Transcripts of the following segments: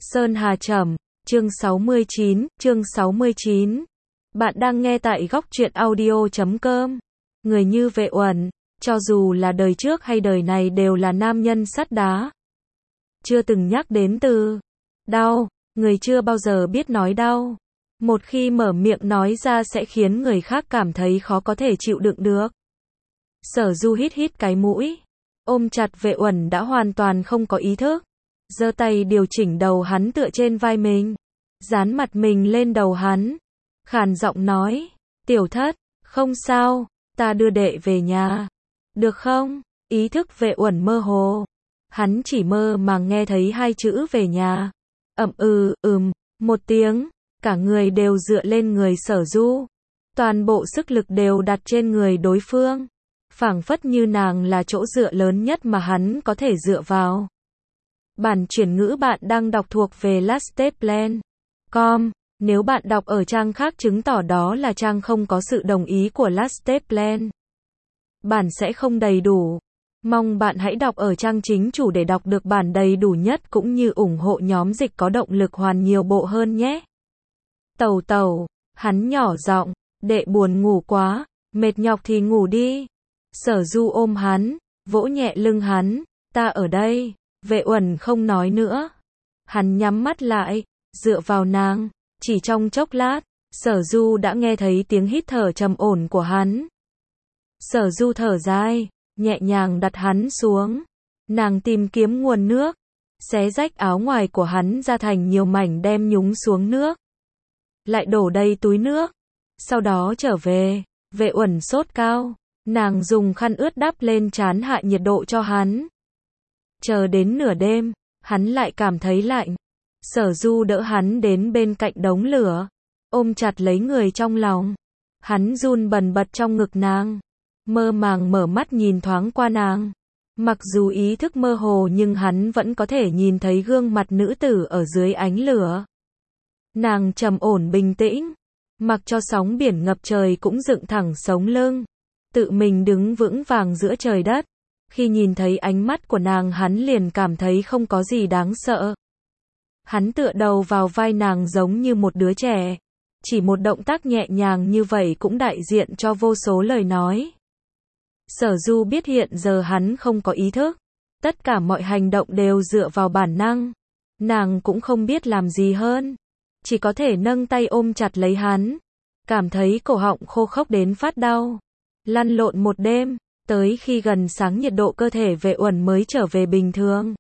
Sơn Hà Trầm, chương 69. Bạn đang nghe tại góc truyện audio.com. Người như Vệ Uẩn, cho dù là đời trước hay đời này đều là nam nhân sắt đá. Chưa từng nhắc đến từ đau, người chưa bao giờ biết nói đau. Một khi mở miệng nói ra sẽ khiến người khác cảm thấy khó có thể chịu đựng được. Sở Du hít cái mũi, ôm chặt Vệ Uẩn đã hoàn toàn không có ý thức. Giơ tay điều chỉnh đầu hắn tựa trên vai mình, dán mặt mình lên đầu hắn, khàn giọng nói, tiểu thất, không sao, ta đưa đệ về nhà, được không? Ý thức Vệ Uẩn mơ hồ, hắn chỉ mơ màng nghe thấy hai chữ về nhà, một tiếng, cả người đều dựa lên người Sở Du, toàn bộ sức lực đều đặt trên người đối phương, phảng phất như nàng là chỗ dựa lớn nhất mà hắn có thể dựa vào. Bản chuyển ngữ bạn đang đọc thuộc về lasteplan.com. Nếu bạn đọc ở trang khác chứng tỏ đó là trang không có sự đồng ý của Lasteplan. Bản sẽ không đầy đủ. Mong bạn hãy đọc ở trang chính chủ để đọc được bản đầy đủ nhất cũng như ủng hộ nhóm dịch có động lực hoàn nhiều bộ hơn nhé. Tẩu, hắn nhỏ giọng, đệ buồn ngủ quá, mệt nhọc thì ngủ đi. Sở Du ôm hắn, vỗ nhẹ lưng hắn, ta ở đây. Vệ Uẩn không nói nữa. Hắn nhắm mắt lại, dựa vào nàng. Chỉ trong chốc lát, Sở Du đã nghe thấy tiếng hít thở trầm ổn của hắn. Sở Du thở dài, nhẹ nhàng đặt hắn xuống. Nàng tìm kiếm nguồn nước, xé rách áo ngoài của hắn ra thành nhiều mảnh đem nhúng xuống nước. Lại đổ đầy túi nước. Sau đó trở về, Vệ Uẩn sốt cao. Nàng dùng khăn ướt đắp lên trán hạ nhiệt độ cho hắn. Chờ đến nửa đêm, hắn lại cảm thấy lạnh. Sở Du đỡ hắn đến bên cạnh đống lửa, ôm chặt lấy người trong lòng. Hắn run bần bật trong ngực nàng, mơ màng mở mắt nhìn thoáng qua nàng. Mặc dù ý thức mơ hồ nhưng hắn vẫn có thể nhìn thấy gương mặt nữ tử ở dưới ánh lửa. Nàng trầm ổn bình tĩnh, mặc cho sóng biển ngập trời cũng dựng thẳng sống lưng, tự mình đứng vững vàng giữa trời đất. Khi nhìn thấy ánh mắt của nàng hắn liền cảm thấy không có gì đáng sợ. Hắn tựa đầu vào vai nàng giống như một đứa trẻ. Chỉ một động tác nhẹ nhàng như vậy cũng đại diện cho vô số lời nói. Sở Du biết hiện giờ hắn không có ý thức. Tất cả mọi hành động đều dựa vào bản năng. Nàng cũng không biết làm gì hơn. Chỉ có thể nâng tay ôm chặt lấy hắn. Cảm thấy cổ họng khô khốc đến phát đau. Lăn lộn một đêm. Tới khi gần sáng nhiệt độ cơ thể Vệ Uẩn mới trở về bình thường.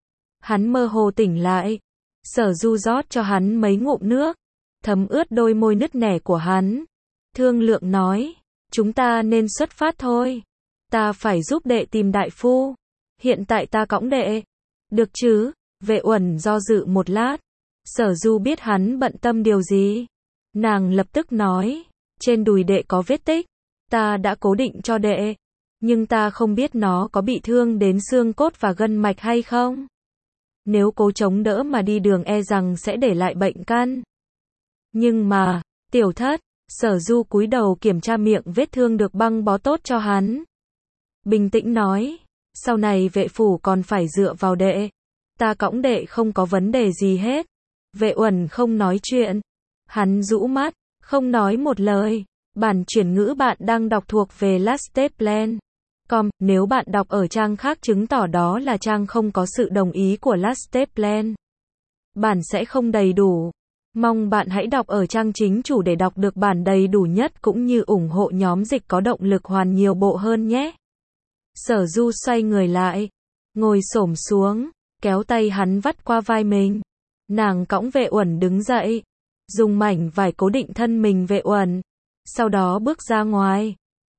Hắn mơ hồ tỉnh lại. Sở Du rót cho hắn mấy ngụm nước, thấm ướt đôi môi nứt nẻ của hắn. Thương lượng nói, chúng ta nên xuất phát thôi. Ta phải giúp đệ tìm đại phu. Hiện tại ta cõng đệ. Được chứ? Vệ Uẩn do dự một lát. Sở Du biết hắn bận tâm điều gì. Nàng lập tức nói, trên đùi đệ có vết tích. Ta đã cố định cho đệ. Nhưng ta không biết nó có bị thương đến xương cốt và gân mạch hay không. Nếu cố chống đỡ mà đi đường e rằng sẽ để lại bệnh căn. Nhưng mà, tiểu thất, Sở Du cúi đầu kiểm tra miệng vết thương được băng bó tốt cho hắn. Bình tĩnh nói, sau này vệ phủ còn phải dựa vào đệ. Ta cõng đệ không có vấn đề gì hết. Vệ Uẩn không nói chuyện. Hắn rũ mắt, không nói một lời. Bản chuyển ngữ bạn đang đọc thuộc về Lasteplan.com. Nếu bạn đọc ở trang khác chứng tỏ đó là trang không có sự đồng ý của Lasteplan. Bản sẽ không đầy đủ. Mong bạn hãy đọc ở trang chính chủ để đọc được bản đầy đủ nhất cũng như ủng hộ nhóm dịch có động lực hoàn nhiều bộ hơn nhé. Sở Du xoay người lại, ngồi xổm xuống, kéo tay hắn vắt qua vai mình. Nàng cõng Vệ Uẩn đứng dậy, dùng mảnh vải cố định thân mình Vệ Uẩn. Sau đó bước ra ngoài.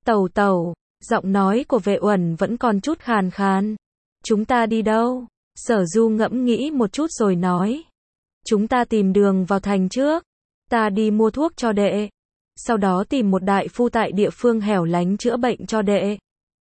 Tẩu. Giọng nói của Vệ Uẩn vẫn còn chút khàn khàn. Chúng ta đi đâu? Sở Du ngẫm nghĩ một chút rồi nói. Chúng ta tìm đường vào thành trước. Ta đi mua thuốc cho đệ. Sau đó tìm một đại phu tại địa phương hẻo lánh chữa bệnh cho đệ.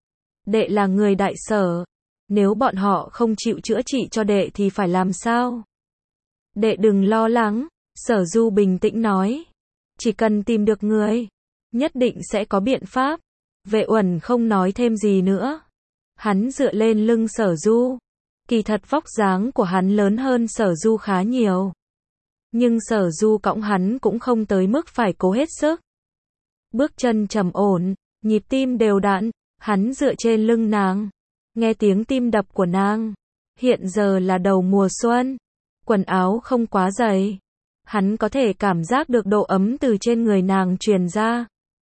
Đệ là người đại sở. Nếu bọn họ không chịu chữa trị cho đệ thì phải làm sao? Đệ đừng lo lắng. Sở Du bình tĩnh nói. Chỉ cần tìm được người, nhất định sẽ có biện pháp. Vệ Uẩn không nói thêm gì nữa. Hắn dựa lên lưng Sở Du, Kỳ thật vóc dáng của hắn lớn hơn Sở Du khá nhiều. Nhưng Sở Du cõng hắn cũng không tới mức phải cố hết sức. Bước chân trầm ổn, nhịp tim đều đặn, hắn dựa trên lưng nàng. Nghe tiếng tim đập của nàng. Hiện giờ là đầu mùa xuân. Quần áo không quá dày. Hắn có thể cảm giác được độ ấm từ trên người nàng truyền ra.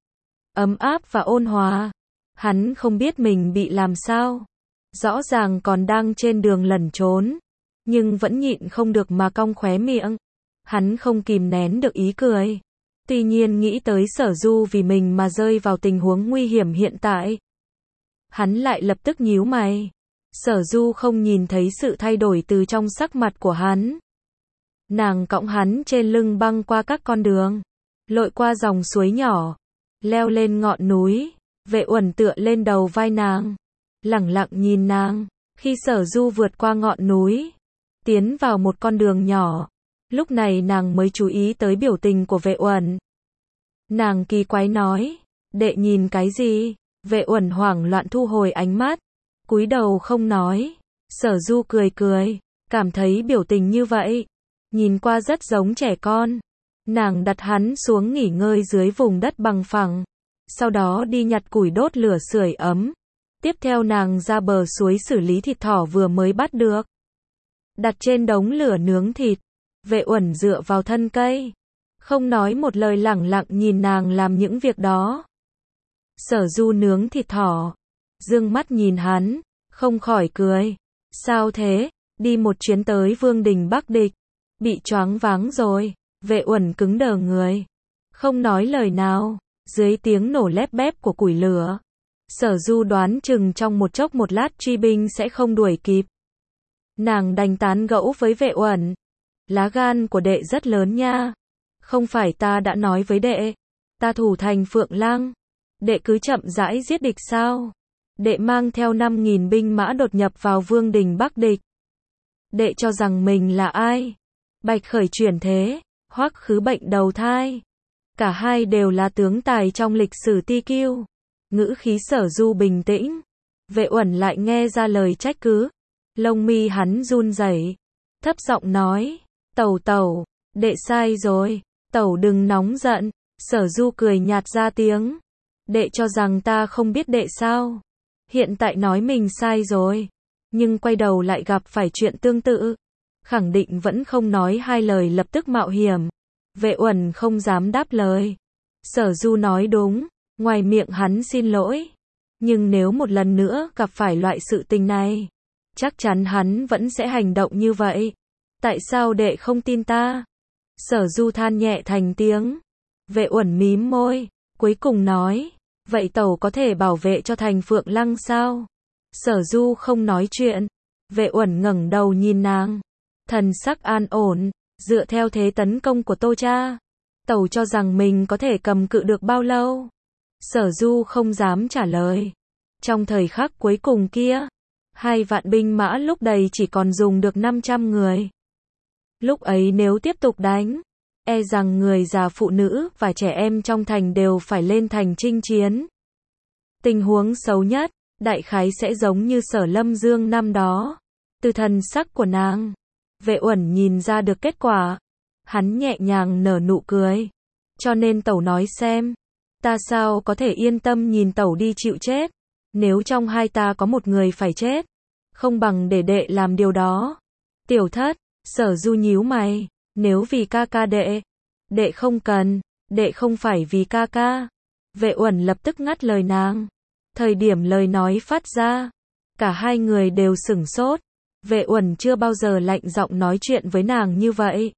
Ấm áp và ôn hòa. Hắn không biết mình bị làm sao. Rõ ràng còn đang trên đường lẩn trốn. Nhưng vẫn nhịn không được mà cong khóe miệng. Hắn không kìm nén được ý cười. Tuy nhiên nghĩ tới Sở Du vì mình mà rơi vào tình huống nguy hiểm hiện tại. Hắn lại lập tức nhíu mày. Sở Du không nhìn thấy sự thay đổi từ trong sắc mặt của hắn. Nàng cõng hắn trên lưng băng qua các con đường. Lội qua dòng suối nhỏ. Leo lên ngọn núi. Vệ Uẩn tựa lên đầu vai nàng. Lẳng lặng nhìn nàng. Khi Sở Du vượt qua ngọn núi. Tiến vào một con đường nhỏ. Lúc này nàng mới chú ý tới biểu tình của Vệ Uẩn. Nàng kỳ quái nói. Đệ nhìn cái gì? Vệ Uẩn hoảng loạn thu hồi ánh mắt. Cúi đầu không nói. Sở Du cười cười. Cảm thấy biểu tình như vậy. Nhìn qua rất giống trẻ con. Nàng đặt hắn xuống nghỉ ngơi dưới vùng đất bằng phẳng. Sau đó đi nhặt củi đốt lửa sưởi ấm. Tiếp theo nàng ra bờ suối xử lý thịt thỏ vừa mới bắt được. Đặt trên đống lửa nướng thịt. Vệ Uẩn dựa vào thân cây. Không nói một lời lẳng lặng nhìn nàng làm những việc đó. Sở Du nướng thịt thỏ. Dương mắt nhìn hắn. Không khỏi cười. Sao thế? Đi một chuyến tới Vương đình Bắc Địch. Bị choáng váng rồi. Vệ Uẩn cứng đờ người. Không nói lời nào. Dưới tiếng nổ lép bép của củi lửa. Sở Du đoán chừng trong một chốc một lát truy binh sẽ không đuổi kịp. Nàng đành tán gẫu với Vệ Uẩn. Lá gan của đệ rất lớn nha. Không phải ta đã nói với đệ. Ta thủ thành Phượng Lăng. Đệ cứ chậm rãi giết địch sao? Đệ mang theo 5.000 binh mã đột nhập vào Vương đình Bắc Địch. Đệ cho rằng mình là ai? Bạch Khởi chuyển thế, Hoắc Khứ bệnh đầu thai. Cả hai đều là tướng tài trong lịch sử Ti Kiêu. Ngữ khí Sở Du bình tĩnh. Vệ Uẩn lại nghe ra lời trách cứ. Lông mi hắn run rẩy, thấp giọng nói, Tẩu tẩu, đệ sai rồi, tẩu đừng nóng giận. Sở Du cười nhạt ra tiếng. Đệ cho rằng ta không biết đệ sao? Hiện tại nói mình sai rồi, nhưng quay đầu lại gặp phải chuyện tương tự. Khẳng định vẫn không nói hai lời lập tức mạo hiểm. Vệ Uẩn không dám đáp lời. Sở Du nói đúng, ngoài miệng hắn xin lỗi. Nhưng nếu một lần nữa gặp phải loại sự tình này, chắc chắn hắn vẫn sẽ hành động như vậy. Tại sao đệ không tin ta? Sở Du than nhẹ thành tiếng. Vệ Uẩn mím môi, cuối cùng nói, vậy tẩu có thể bảo vệ cho thành Phượng Lăng sao? Sở Du không nói chuyện. Vệ Uẩn ngẩng đầu nhìn nàng. Thần sắc an ổn, dựa theo thế tấn công của Tô Cha. Tẩu cho rằng mình có thể cầm cự được bao lâu? Sở Du không dám trả lời. Trong thời khắc cuối cùng kia, 2 vạn binh mã lúc đầy chỉ còn dùng được 500 người. Lúc ấy nếu tiếp tục đánh, e rằng người già phụ nữ và trẻ em trong thành đều phải lên thành chinh chiến. Tình huống xấu nhất, đại khái sẽ giống như Sở Lâm Dương năm đó. Từ thần sắc của nàng, Vệ Uẩn nhìn ra được kết quả. Hắn nhẹ nhàng nở nụ cười. Cho nên tẩu nói xem, ta sao có thể yên tâm nhìn tẩu đi chịu chết? Nếu trong hai ta có một người phải chết, không bằng để đệ làm điều đó. Tiểu Thất, Sở Du nhíu mày, nếu vì ca ca đệ, đệ không cần, đệ không phải vì ca ca. Vệ Uẩn lập tức ngắt lời nàng. Thời điểm lời nói phát ra, cả hai người đều sửng sốt. Vệ Uẩn chưa bao giờ lạnh giọng nói chuyện với nàng như vậy.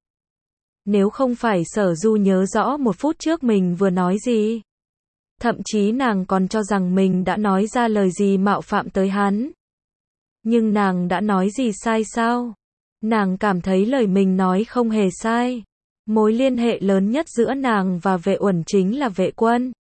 Nếu không phải Sở Du nhớ rõ một phút trước mình vừa nói gì. Thậm chí nàng còn cho rằng mình đã nói ra lời gì mạo phạm tới hắn. Nhưng nàng đã nói gì sai sao? Nàng cảm thấy lời mình nói không hề sai. Mối liên hệ lớn nhất giữa nàng và Vệ Uẩn chính là Vệ Quân.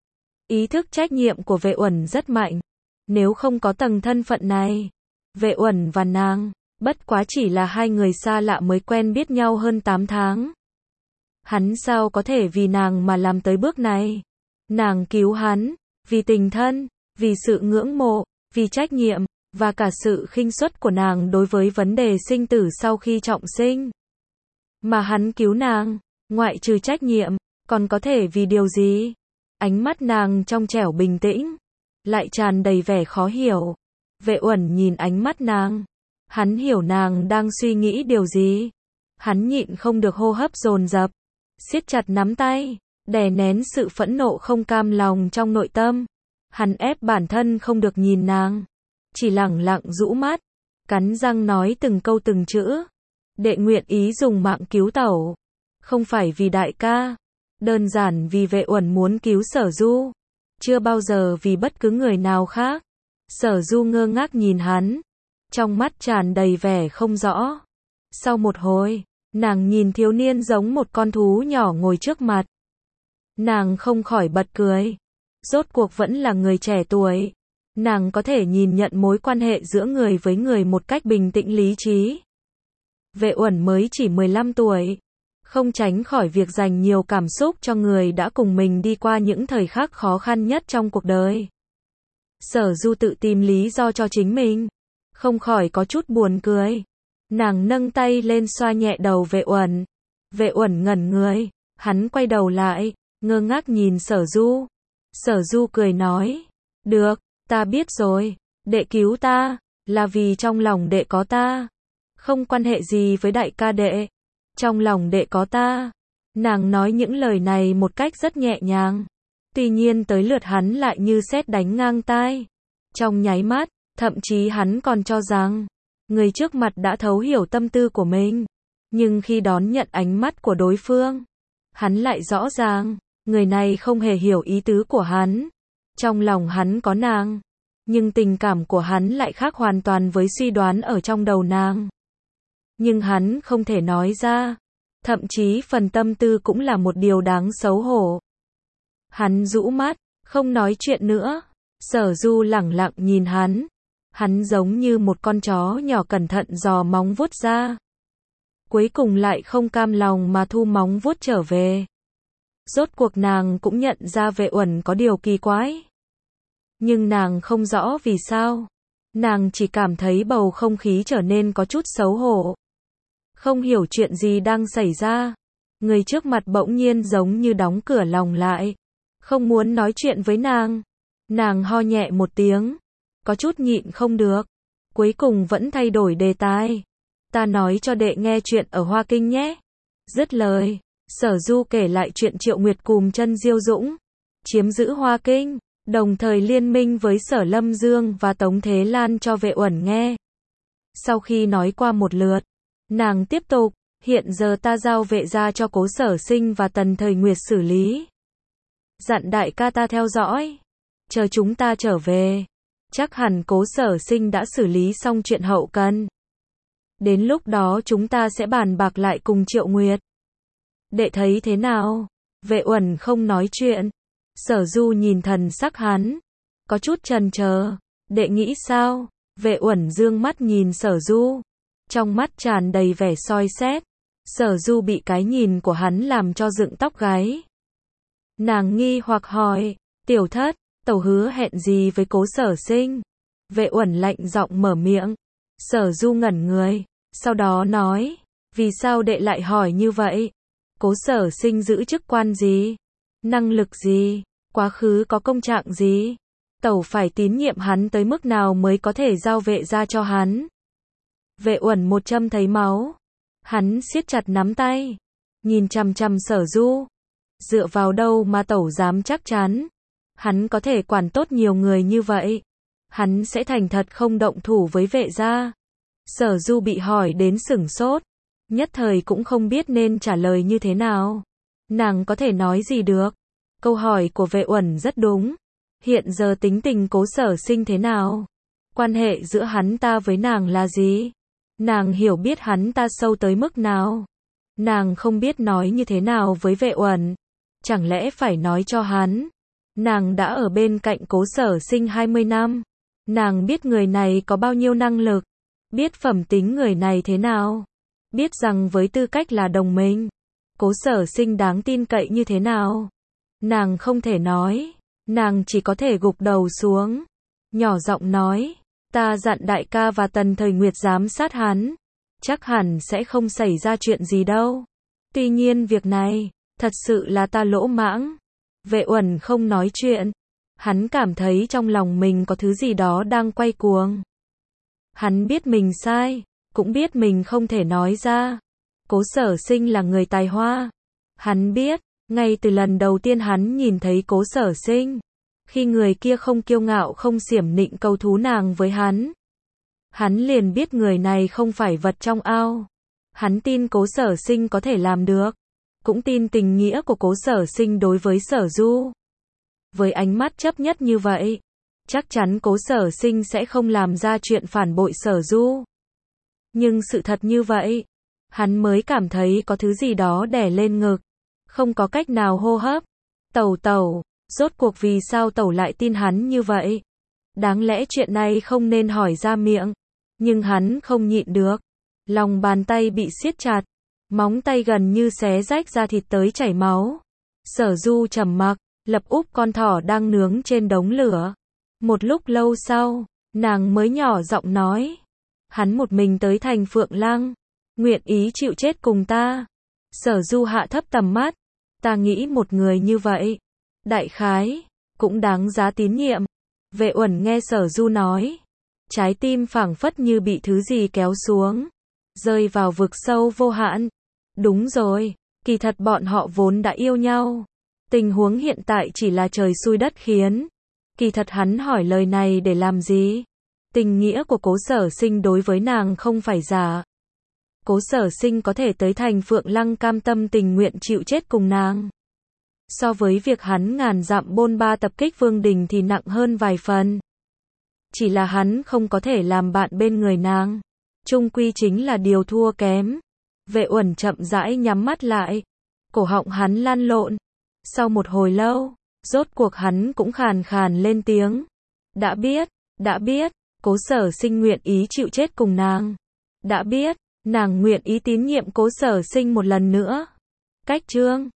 Ý thức trách nhiệm của Vệ Uẩn rất mạnh. Nếu không có tầng thân phận này, Vệ Uẩn và nàng, bất quá chỉ là hai người xa lạ mới quen biết nhau hơn 8 tháng. Hắn sao có thể vì nàng mà làm tới bước này? Nàng cứu hắn, vì tình thân, vì sự ngưỡng mộ, vì trách nhiệm, và cả sự khinh suất của nàng đối với vấn đề sinh tử sau khi trọng sinh. Mà hắn cứu nàng, ngoại trừ trách nhiệm, còn có thể vì điều gì? Ánh mắt nàng trong trẻo bình tĩnh, lại tràn đầy vẻ khó hiểu. Vệ Uẩn nhìn ánh mắt nàng. Hắn hiểu nàng đang suy nghĩ điều gì. Hắn nhịn không được hô hấp dồn dập, siết chặt nắm tay, đè nén sự phẫn nộ không cam lòng trong nội tâm. Hắn ép bản thân không được nhìn nàng, chỉ lẳng lặng rũ mắt, cắn răng nói từng câu từng chữ. Đệ nguyện ý dùng mạng cứu tẩu, không phải vì đại ca, đơn giản vì Vệ Uẩn muốn cứu Sở Du, chưa bao giờ vì bất cứ người nào khác. Sở Du ngơ ngác nhìn hắn, trong mắt tràn đầy vẻ không rõ. Sau một hồi, nàng nhìn thiếu niên giống một con thú nhỏ ngồi trước mặt. Nàng không khỏi bật cười. Rốt cuộc vẫn là người trẻ tuổi. Nàng có thể nhìn nhận mối quan hệ giữa người với người một cách bình tĩnh lý trí. Vệ Uẩn mới chỉ 15 tuổi, không tránh khỏi việc dành nhiều cảm xúc cho người đã cùng mình đi qua những thời khắc khó khăn nhất trong cuộc đời. Sở Du tự tìm lý do cho chính mình, không khỏi có chút buồn cười. Nàng nâng tay lên xoa nhẹ đầu Vệ Uẩn. Vệ Uẩn ngẩn người, hắn quay đầu lại, ngơ ngác nhìn Sở Du. Sở Du cười nói, được, ta biết rồi, đệ cứu ta, là vì trong lòng đệ có ta. Không quan hệ gì với đại ca đệ. Trong lòng đệ có ta. Nàng nói những lời này một cách rất nhẹ nhàng. Tuy nhiên tới lượt hắn lại như sét đánh ngang tai. Trong nháy mắt, thậm chí hắn còn cho rằng người trước mặt đã thấu hiểu tâm tư của mình. Nhưng khi đón nhận ánh mắt của đối phương, hắn lại rõ ràng, người này không hề hiểu ý tứ của hắn. Trong lòng hắn có nàng, nhưng tình cảm của hắn lại khác hoàn toàn với suy đoán ở trong đầu nàng. Nhưng hắn không thể nói ra, thậm chí phần tâm tư cũng là một điều đáng xấu hổ. Hắn rũ mắt, không nói chuyện nữa. Sở Du lẳng lặng nhìn hắn. Hắn giống như một con chó nhỏ cẩn thận dò móng vuốt ra. Cuối cùng lại không cam lòng mà thu móng vuốt trở về. Rốt cuộc nàng cũng nhận ra Vệ Uẩn có điều kỳ quái. Nhưng nàng không rõ vì sao. Nàng chỉ cảm thấy bầu không khí trở nên có chút xấu hổ. Không hiểu chuyện gì đang xảy ra. Người trước mặt bỗng nhiên giống như đóng cửa lòng lại. Không muốn nói chuyện với nàng. Nàng ho nhẹ một tiếng. Có chút nhịn không được. Cuối cùng vẫn thay đổi đề tài. Ta nói cho đệ nghe chuyện ở Hoa Kinh nhé. Dứt lời, Sở Du kể lại chuyện Triệu Nguyệt cùm chân Diêu Dũng chiếm giữ Hoa Kinh, đồng thời liên minh với Sở Lâm Dương và Tống Thế Lan cho Vệ Uẩn nghe. Sau khi nói qua một lượt, nàng tiếp tục, hiện giờ ta giao Vệ gia cho Cố Sở Sinh và Tần Thời Nguyệt xử lý. Dặn đại ca ta theo dõi, chờ chúng ta trở về, chắc hẳn Cố Sở Sinh đã xử lý xong chuyện hậu cần. Đến lúc đó chúng ta sẽ bàn bạc lại cùng Triệu Nguyệt. Đệ thấy thế nào? Vệ Uẩn không nói chuyện. Sở Du nhìn thần sắc hắn, có chút chần chờ. Đệ nghĩ sao? Vệ Uẩn dương mắt nhìn Sở Du, trong mắt tràn đầy vẻ soi xét. Sở Du bị cái nhìn của hắn làm cho dựng tóc gáy. Nàng nghi hoặc hỏi, tiểu thất, tẩu hứa hẹn gì với Cố Sở Sinh? Vệ Uẩn lạnh giọng mở miệng. Sở Du ngẩn người, sau đó nói, vì sao đệ lại hỏi như vậy? Cố Sở Sinh giữ chức quan gì? Năng lực gì? Quá khứ có công trạng gì? Tẩu phải tín nhiệm hắn tới mức nào mới có thể giao Vệ gia cho hắn? Vệ Uẩn một châm thấy máu. Hắn siết chặt nắm tay, nhìn chằm chằm Sở Du. Dựa vào đâu mà tẩu dám chắc chắn? Hắn có thể quản tốt nhiều người như vậy. Hắn sẽ thành thật không động thủ với Vệ gia. Sở Du bị hỏi đến sửng sốt, nhất thời cũng không biết nên trả lời như thế nào. Nàng có thể nói gì được? Câu hỏi của Vệ Uẩn rất đúng. Hiện giờ tính tình Cố Sở Sinh thế nào? Quan hệ giữa hắn ta với nàng là gì? Nàng hiểu biết hắn ta sâu tới mức nào? Nàng không biết nói như thế nào với Vệ Uẩn. Chẳng lẽ phải nói cho hắn? Nàng đã ở bên cạnh Cố Sở Sinh 20 năm. Nàng biết người này có bao nhiêu năng lực. Biết phẩm tính người này thế nào. Biết rằng với tư cách là đồng minh, Cố Sở Sinh đáng tin cậy như thế nào. Nàng không thể nói. Nàng chỉ có thể gục đầu xuống, nhỏ giọng nói, Ta dặn đại ca và Tần Thời Nguyệt giám sát hắn. Chắc hẳn sẽ không xảy ra chuyện gì đâu. Tuy nhiên việc này, thật sự là ta lỗ mãng. Vệ Uẩn không nói chuyện. Hắn cảm thấy trong lòng mình có thứ gì đó đang quay cuồng. Hắn biết mình sai, cũng biết mình không thể nói ra. Cố Sở Sinh là người tài hoa. Hắn biết, ngay từ lần đầu tiên hắn nhìn thấy Cố Sở Sinh, khi người kia không kiêu ngạo không xiểm nịnh cầu thú nàng với hắn liền biết người này không phải vật trong ao. Hắn tin Cố Sở Sinh có thể làm được, cũng tin tình nghĩa của Cố Sở Sinh đối với Sở Du. Với ánh mắt chấp nhất như vậy, chắc chắn Cố Sở Sinh sẽ không làm ra chuyện phản bội Sở Du. Nhưng sự thật như vậy, hắn mới cảm thấy có thứ gì đó đè lên ngực, không có cách nào hô hấp. Tẩu, rốt cuộc vì sao tẩu lại tin hắn như vậy? Đáng lẽ chuyện này không nên hỏi ra miệng, nhưng hắn không nhịn được. Lòng bàn tay bị siết chặt, móng tay gần như xé rách ra thịt tới chảy máu. Sở Du trầm mặc, lập úp con thỏ đang nướng trên đống lửa. Một lúc lâu sau, nàng mới nhỏ giọng nói. Hắn một mình tới thành Phượng Lăng, nguyện ý chịu chết cùng ta. Sở Du hạ thấp tầm mắt. Ta nghĩ một người như vậy, đại khái, cũng đáng giá tín nhiệm. Vệ Uẩn nghe Sở Du nói. Trái tim phảng phất như bị thứ gì kéo xuống, rơi vào vực sâu vô hạn. Đúng rồi, kỳ thật bọn họ vốn đã yêu nhau. Tình huống hiện tại chỉ là trời xui đất khiến. Kỳ thật hắn hỏi lời này để làm gì? Tình nghĩa của Cố Sở Sinh đối với nàng không phải giả. Cố Sở Sinh có thể tới thành Phượng Lăng cam tâm tình nguyện chịu chết cùng nàng. So với việc hắn ngàn dặm bôn ba tập kích Vương Đình thì nặng hơn vài phần. Chỉ là hắn không có thể làm bạn bên người nàng. Chung quy chính là điều thua kém. Vệ Uẩn chậm rãi nhắm mắt lại. Cổ họng hắn lăn lộn. Sau một hồi lâu, rốt cuộc hắn cũng khàn khàn lên tiếng. Đã biết, Cố Sở Sinh nguyện ý chịu chết cùng nàng. Đã biết, nàng nguyện ý tín nhiệm Cố Sở Sinh một lần nữa. Cách chương